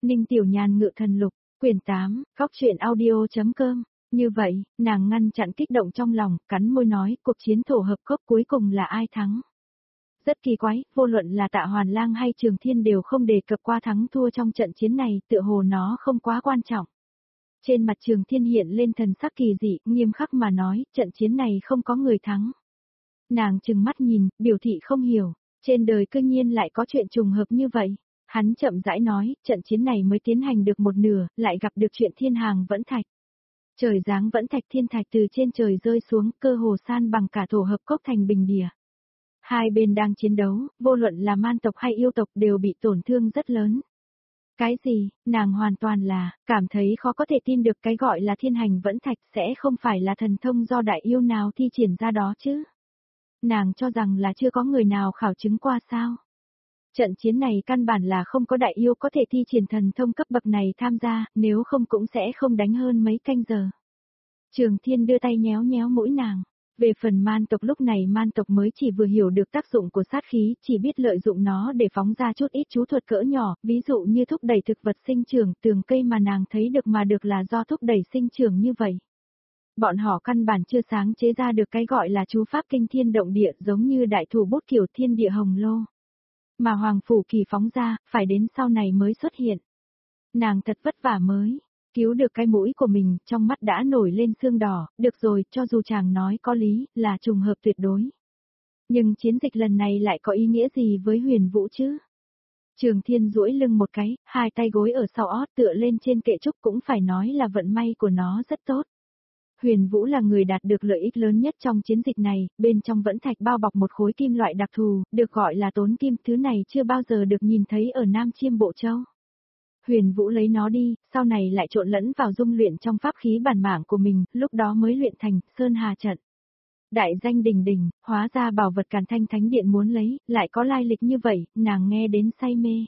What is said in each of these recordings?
Ninh Tiểu Nhàn ngự thần lục, quyển 8, góc truyện audio.com. Như vậy, nàng ngăn chặn kích động trong lòng, cắn môi nói, cuộc chiến thổ hợp cốc cuối cùng là ai thắng? Rất kỳ quái, vô luận là Tạ Hoàn Lang hay Trường Thiên đều không đề cập qua thắng thua trong trận chiến này, tựa hồ nó không quá quan trọng. Trên mặt Trường Thiên hiện lên thần sắc kỳ dị, nghiêm khắc mà nói, trận chiến này không có người thắng. Nàng trừng mắt nhìn, biểu thị không hiểu, trên đời cư nhiên lại có chuyện trùng hợp như vậy. Hắn chậm rãi nói, trận chiến này mới tiến hành được một nửa, lại gặp được chuyện thiên hàng vẫn thạch. Trời giáng vẫn thạch thiên thạch từ trên trời rơi xuống, cơ hồ san bằng cả thổ hợp cốc thành bình địa. Hai bên đang chiến đấu, vô luận là man tộc hay yêu tộc đều bị tổn thương rất lớn. Cái gì, nàng hoàn toàn là, cảm thấy khó có thể tin được cái gọi là thiên hành vẫn thạch sẽ không phải là thần thông do đại yêu nào thi triển ra đó chứ. Nàng cho rằng là chưa có người nào khảo chứng qua sao. Trận chiến này căn bản là không có đại yêu có thể thi triển thần thông cấp bậc này tham gia, nếu không cũng sẽ không đánh hơn mấy canh giờ. Trường Thiên đưa tay nhéo nhéo mũi nàng. Về phần man tộc lúc này man tộc mới chỉ vừa hiểu được tác dụng của sát khí, chỉ biết lợi dụng nó để phóng ra chút ít chú thuật cỡ nhỏ, ví dụ như thúc đẩy thực vật sinh trưởng, tường cây mà nàng thấy được mà được là do thúc đẩy sinh trưởng như vậy. Bọn họ căn bản chưa sáng chế ra được cái gọi là chú pháp kinh thiên động địa giống như đại thủ bút kiểu thiên địa hồng lô. Mà Hoàng Phủ Kỳ phóng ra, phải đến sau này mới xuất hiện. Nàng thật vất vả mới cứu được cái mũi của mình, trong mắt đã nổi lên sương đỏ, được rồi, cho dù chàng nói có lý, là trùng hợp tuyệt đối. Nhưng chiến dịch lần này lại có ý nghĩa gì với Huyền Vũ chứ? Trường Thiên duỗi lưng một cái, hai tay gối ở sau ót tựa lên trên kệ trúc cũng phải nói là vận may của nó rất tốt. Huyền Vũ là người đạt được lợi ích lớn nhất trong chiến dịch này, bên trong vẫn thạch bao bọc một khối kim loại đặc thù, được gọi là tốn kim, thứ này chưa bao giờ được nhìn thấy ở Nam Chiêm Bộ Châu. Huyền Vũ lấy nó đi, sau này lại trộn lẫn vào dung luyện trong pháp khí bản mạng của mình, lúc đó mới luyện thành Sơn Hà trận. Đại danh đình đình, hóa ra bảo vật Càn Thanh Thánh Điện muốn lấy, lại có lai lịch như vậy, nàng nghe đến say mê.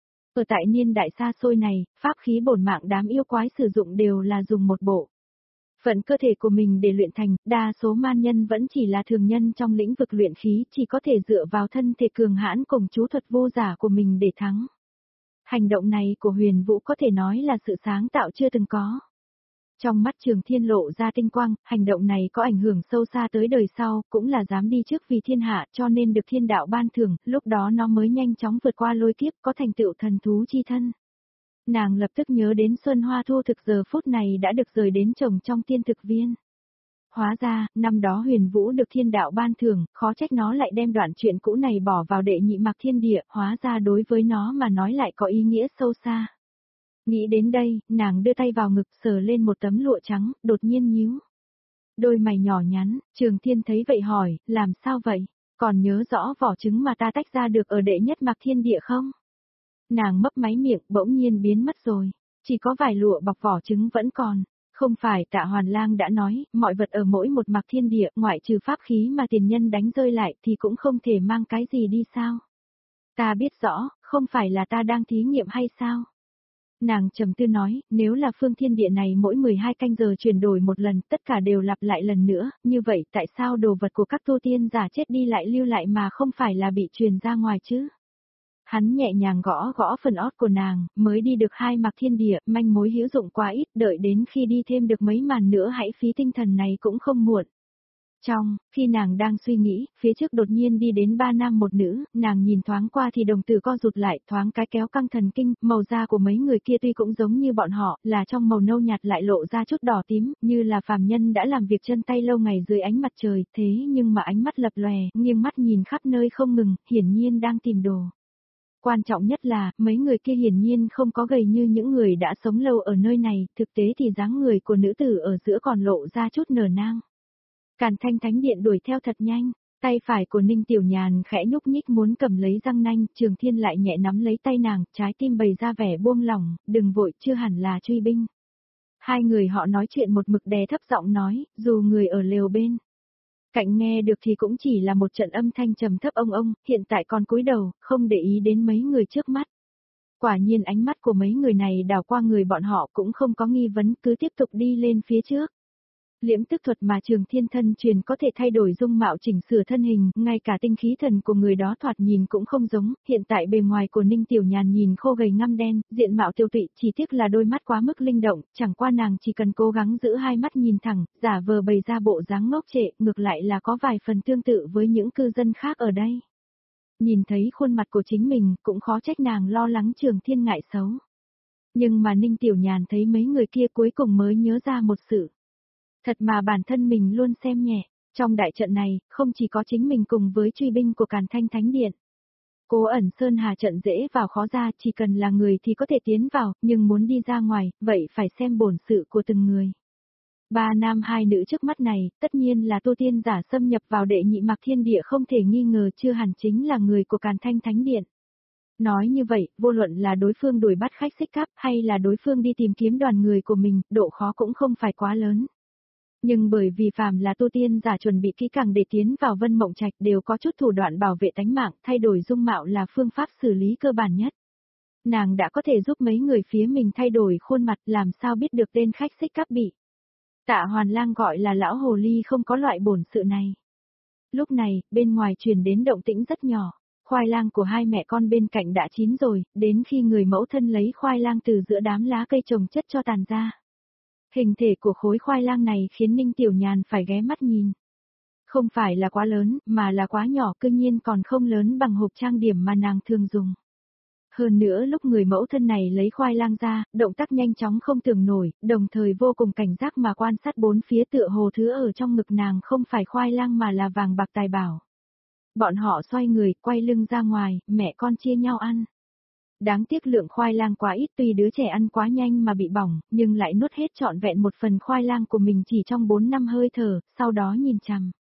Ở tại niên đại xa xôi này, pháp khí bổn mạng đám yêu quái sử dụng đều là dùng một bộ phận cơ thể của mình để luyện thành, đa số man nhân vẫn chỉ là thường nhân trong lĩnh vực luyện khí, chỉ có thể dựa vào thân thể cường hãn cùng chú thuật vô giả của mình để thắng. Hành động này của Huyền Vũ có thể nói là sự sáng tạo chưa từng có. Trong mắt Trường Thiên lộ ra tinh quang, hành động này có ảnh hưởng sâu xa tới đời sau, cũng là dám đi trước vì thiên hạ cho nên được thiên đạo ban thưởng, lúc đó nó mới nhanh chóng vượt qua lôi kiếp có thành tựu thần thú chi thân. Nàng lập tức nhớ đến Xuân Hoa Thu Thực giờ phút này đã được rời đến trồng trong tiên thực viên. Hóa ra, năm đó Huyền Vũ được thiên đạo ban thưởng, khó trách nó lại đem đoạn chuyện cũ này bỏ vào đệ nhị mạc thiên địa, hóa ra đối với nó mà nói lại có ý nghĩa sâu xa. Nghĩ đến đây, nàng đưa tay vào ngực sờ lên một tấm lụa trắng, đột nhiên nhíu đôi mày nhỏ nhắn, Trường Thiên thấy vậy hỏi, làm sao vậy? Còn nhớ rõ vỏ trứng mà ta tách ra được ở đệ nhất mạc thiên địa không? Nàng mấp máy miệng, bỗng nhiên biến mất rồi, chỉ có vài lụa bọc vỏ trứng vẫn còn. Không phải Tạ Hoàn Lang đã nói, mọi vật ở mỗi một mạc thiên địa, ngoại trừ pháp khí mà tiền nhân đánh rơi lại thì cũng không thể mang cái gì đi sao? Ta biết rõ, không phải là ta đang thí nghiệm hay sao? Nàng trầm tư nói, nếu là phương thiên địa này mỗi 12 canh giờ chuyển đổi một lần, tất cả đều lặp lại lần nữa, như vậy tại sao đồ vật của các tu tiên giả chết đi lại lưu lại mà không phải là bị truyền ra ngoài chứ? Hắn nhẹ nhàng gõ gõ phần ót của nàng, mới đi được 2 mạc thiên địa, manh mối hữu dụng quá ít, đợi đến khi đi thêm được mấy màn nữa hãy phí tinh thần này cũng không muộn. Khi nàng đang suy nghĩ, phía trước đột nhiên đi đến 3 nam một nữ, nàng nhìn thoáng qua thì đồng tử co rụt lại, thoáng cái kéo căng thần kinh, màu da của mấy người kia tuy cũng giống như bọn họ, là trong màu nâu nhạt lại lộ ra chút đỏ tím, như là phàm nhân đã làm việc chân tay lâu ngày dưới ánh mặt trời, thế nhưng mà ánh mắt lập lòe, nghiêng mắt nhìn khắp nơi không ngừng, hiển nhiên đang tìm đồ. Quan trọng nhất là, mấy người kia hiển nhiên không có gầy như những người đã sống lâu ở nơi này, thực tế thì dáng người của nữ tử ở giữa còn lộ ra chút nở nang. Càn Thanh Thánh Điện đuổi theo thật nhanh, tay phải của Ninh Tiểu Nhàn khẽ nhúc nhích muốn cầm lấy răng nanh, Trường Thiên lại nhẹ nắm lấy tay nàng, trái tim bày ra vẻ buông lỏng, đừng vội, chưa hẳn là truy binh. Hai người họ nói chuyện một mực đè thấp giọng nói, dù người ở lều bên cạnh nghe được thì cũng chỉ là một trận âm thanh trầm thấp ông, hiện tại còn cúi đầu, không để ý đến mấy người trước mắt. Quả nhiên ánh mắt của mấy người này đảo qua người bọn họ cũng không có nghi vấn, cứ tiếp tục đi lên phía trước. Liễm tức thuật mà Trường Thiên thân truyền có thể thay đổi dung mạo chỉnh sửa thân hình, ngay cả tinh khí thần của người đó thoạt nhìn cũng không giống, hiện tại bề ngoài của Ninh Tiểu Nhàn nhìn khô gầy ngăm đen, diện mạo tiêu tụy, chỉ tiếc là đôi mắt quá mức linh động, chẳng qua nàng chỉ cần cố gắng giữ hai mắt nhìn thẳng, giả vờ bày ra bộ dáng ngốc trệ, ngược lại là có vài phần tương tự với những cư dân khác ở đây. Nhìn thấy khuôn mặt của chính mình, cũng khó trách nàng lo lắng Trường Thiên ngại xấu. Nhưng mà Ninh Tiểu Nhàn thấy mấy người kia cuối cùng mới nhớ ra một sự. Thật mà bản thân mình luôn xem nhẹ, trong đại trận này, không chỉ có chính mình cùng với truy binh của Càn Thanh Thánh Điện. Cố Ẩn Sơn Hà trận dễ vào khó ra, chỉ cần là người thì có thể tiến vào, nhưng muốn đi ra ngoài, vậy phải xem bổn sự của từng người. 3 nam 2 nữ trước mắt này, tất nhiên là tu tiên giả xâm nhập vào đệ nhị Mạc Thiên Địa không thể nghi ngờ chưa hẳn chính là người của Càn Thanh Thánh Điện. Nói như vậy, vô luận là đối phương đuổi bắt khách xích cắp hay là đối phương đi tìm kiếm đoàn người của mình, độ khó cũng không phải quá lớn. Nhưng bởi vì phàm là tu tiên giả chuẩn bị kỹ càng để tiến vào Vân Mộng Trạch đều có chút thủ đoạn bảo vệ tánh mạng, thay đổi dung mạo là phương pháp xử lý cơ bản nhất. Nàng đã có thể giúp mấy người phía mình thay đổi khuôn mặt, làm sao biết được tên khách xích cắp bị. Tạ Hoàn Lang gọi là lão hồ ly không có loại bổn sự này. Lúc này, bên ngoài truyền đến động tĩnh rất nhỏ. Khoai lang của hai mẹ con bên cạnh đã chín rồi, đến khi người mẫu thân lấy khoai lang từ giữa đám lá cây trồng chất cho tàn ra. Hình thể của khối khoai lang này khiến Ninh Tiểu Nhàn phải ghé mắt nhìn. Không phải là quá lớn, mà là quá nhỏ, cương nhiên còn không lớn bằng hộp trang điểm mà nàng thường dùng. Hơn nữa lúc người mẫu thân này lấy khoai lang ra, động tác nhanh chóng không tưởng nổi, đồng thời vô cùng cảnh giác mà quan sát bốn phía tựa hồ thứ ở trong ngực nàng không phải khoai lang mà là vàng bạc tài bảo. Bọn họ xoay người, quay lưng ra ngoài, mẹ con chia nhau ăn. Đáng tiếc lượng khoai lang quá ít, tuy đứa trẻ ăn quá nhanh mà bị bỏng, nhưng lại nuốt hết trọn vẹn một phần khoai lang của mình chỉ trong 4 năm hơi thở, sau đó nhìn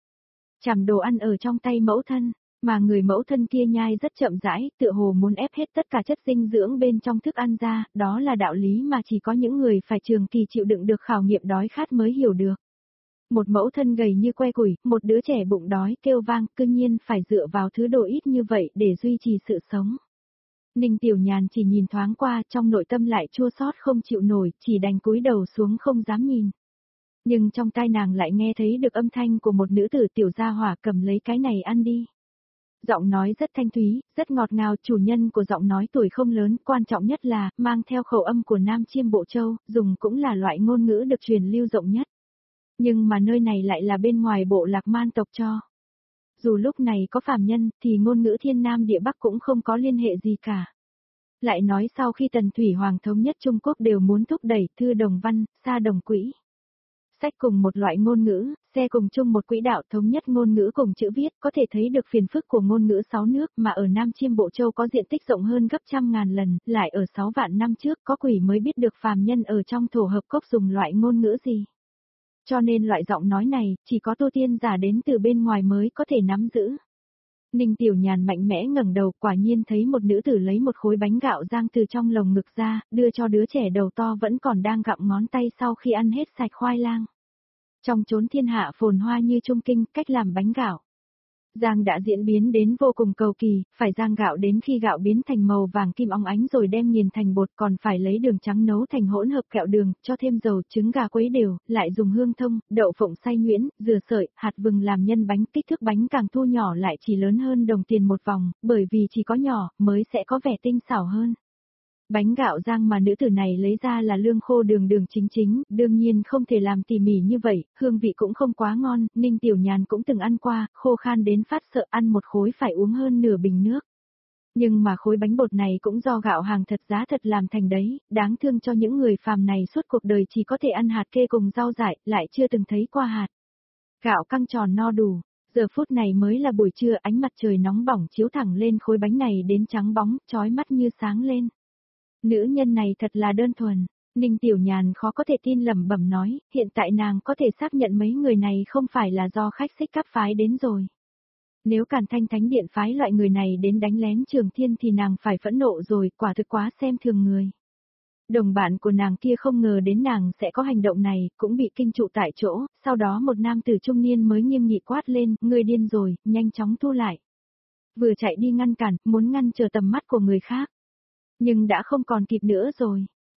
chằm đồ ăn ở trong tay mẫu thân, mà người mẫu thân kia nhai rất chậm rãi, tựa hồ muốn ép hết tất cả chất dinh dưỡng bên trong thức ăn ra, đó là đạo lý mà chỉ có những người phải trường kỳ chịu đựng được khảo nghiệm đói khát mới hiểu được. Một mẫu thân gầy như que củi, một đứa trẻ bụng đói kêu vang, cương nhiên phải dựa vào thứ đồ ít như vậy để duy trì sự sống. Ninh Tiểu Nhàn chỉ nhìn thoáng qua, trong nội tâm lại chua xót không chịu nổi, chỉ đành cúi đầu xuống không dám nhìn. Nhưng trong tai nàng lại nghe thấy được âm thanh của một nữ tử tiểu gia hỏa, cầm lấy cái này ăn đi. Giọng nói rất thanh thúy, rất ngọt ngào, chủ nhân của giọng nói tuổi không lớn, quan trọng nhất là, mang theo khẩu âm của Nam Chiêm Bộ Châu, dùng cũng là loại ngôn ngữ được truyền lưu rộng nhất. Nhưng mà nơi này lại là bên ngoài bộ lạc man tộc cho. Dù lúc này có phàm nhân, thì ngôn ngữ thiên nam địa bắc cũng không có liên hệ gì cả. Lại nói sau khi Tần Thủy Hoàng thống nhất Trung Quốc đều muốn thúc đẩy thư đồng văn, xa đồng quỹ. Sách cùng một loại ngôn ngữ, xe cùng chung một quỹ đạo, thống nhất ngôn ngữ cùng chữ viết, có thể thấy được phiền phức của ngôn ngữ 6 nước mà ở Nam Chiêm Bộ Châu có diện tích rộng hơn gấp trăm ngàn lần, lại ở 6 vạn năm trước có quỷ mới biết được phàm nhân ở trong thổ hợp cốc dùng loại ngôn ngữ gì. Cho nên loại giọng nói này, chỉ có tu tiên giả đến từ bên ngoài mới có thể nắm giữ. Ninh Tiểu Nhàn mạnh mẽ ngẩng đầu, quả nhiên thấy một nữ tử lấy một khối bánh gạo rang từ trong lồng ngực ra, đưa cho đứa trẻ đầu to vẫn còn đang gặm ngón tay sau khi ăn hết sạch khoai lang. Trong chốn thiên hạ phồn hoa như Trung Kinh, cách làm bánh gạo rang đã diễn biến đến vô cùng cầu kỳ, phải rang gạo đến khi gạo biến thành màu vàng kim óng ánh rồi đem nghiền thành bột, còn phải lấy đường trắng nấu thành hỗn hợp kẹo đường, cho thêm dầu, trứng gà quấy đều, lại dùng hương thông, đậu phộng xay nhuyễn, dừa sợi, hạt vừng làm nhân bánh, kích thước bánh càng thu nhỏ lại chỉ lớn hơn đồng tiền một vòng, bởi vì chỉ có nhỏ mới sẽ có vẻ tinh xảo hơn. Bánh gạo rang mà nữ tử này lấy ra là lương khô đường chính, đương nhiên không thể làm tỉ mỉ như vậy, hương vị cũng không quá ngon, Ninh Tiểu Nhàn cũng từng ăn qua, khô khan đến phát sợ, ăn một khối phải uống hơn nửa bình nước. Nhưng mà khối bánh bột này cũng do gạo hàng thật giá thật làm thành đấy, đáng thương cho những người phàm này suốt cuộc đời chỉ có thể ăn hạt kê cùng rau dại, lại chưa từng thấy qua hạt. Gạo căng tròn no đủ. Giờ phút này mới là buổi trưa, ánh mặt trời nóng bỏng chiếu thẳng lên khối bánh này đến trắng bóng, chói mắt như sáng lên. Nữ nhân này thật là đơn thuần, Ninh Tiểu Nhàn khó có thể tin lẩm bẩm nói, hiện tại nàng có thể xác nhận mấy người này không phải là do khách xích cắp phái đến rồi. Nếu Càn Thanh Thánh Điện phái loại người này đến đánh lén Trường Thiên thì nàng phải phẫn nộ rồi, quả thực quá xem thường người. Đồng bạn của nàng kia không ngờ đến nàng sẽ có hành động này, cũng bị kinh trụ tại chỗ, sau đó một nam tử trung niên mới nghiêm nghị quát lên, ngươi điên rồi, nhanh chóng thu lại. Vừa chạy đi ngăn cản, muốn ngăn trở tầm mắt của người khác. Nhưng đã không còn kịp nữa rồi.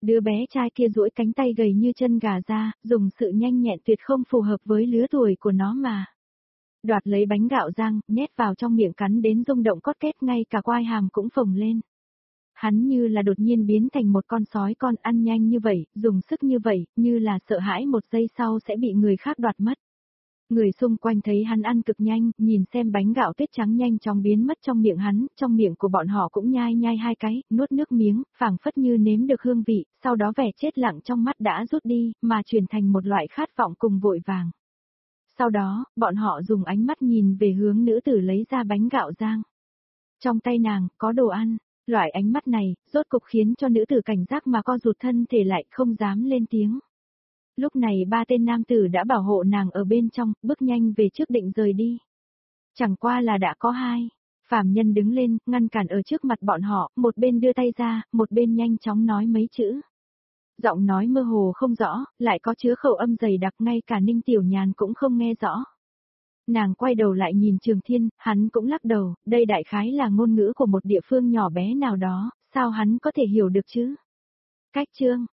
Đứa bé trai kia duỗi cánh tay gầy như chân gà ra, dùng sự nhanh nhẹn tuyệt không phù hợp với lứa tuổi của nó mà. Đoạt lấy bánh gạo rang, nhét vào trong miệng cắn đến rung động cốt kết, ngay cả quai hàm cũng phồng lên. Hắn như là đột nhiên biến thành một con sói con, ăn nhanh như vậy, dùng sức như vậy, như là sợ hãi một giây sau sẽ bị người khác đoạt mất. Người xung quanh thấy hắn ăn cực nhanh, nhìn xem bánh gạo tuyết trắng nhanh chóng biến mất trong miệng hắn, trong miệng của bọn họ cũng nhai nhai hai cái, nuốt nước miếng, phảng phất như nếm được hương vị, sau đó vẻ chết lặng trong mắt đã rút đi, mà chuyển thành một loại khát vọng cùng vội vàng. Sau đó, bọn họ dùng ánh mắt nhìn về hướng nữ tử lấy ra bánh gạo rang. Trong tay nàng, có đồ ăn. Loại ánh mắt này, rốt cục khiến cho nữ tử cảnh giác mà co rụt thân thể lại, không dám lên tiếng. Lúc này ba tên nam tử đã bảo hộ nàng ở bên trong, bước nhanh về trước định rời đi. Chẳng qua là đã có hai. Phàm nhân đứng lên, ngăn cản ở trước mặt bọn họ, một bên đưa tay ra, một bên nhanh chóng nói mấy chữ. Giọng nói mơ hồ không rõ, lại có chứa khẩu âm dày đặc, ngay cả Ninh Tiểu Nhàn cũng không nghe rõ. Nàng quay đầu lại nhìn Trường Thiên, hắn cũng lắc đầu, đây đại khái là ngôn ngữ của một địa phương nhỏ bé nào đó, sao hắn có thể hiểu được chứ? Cách chương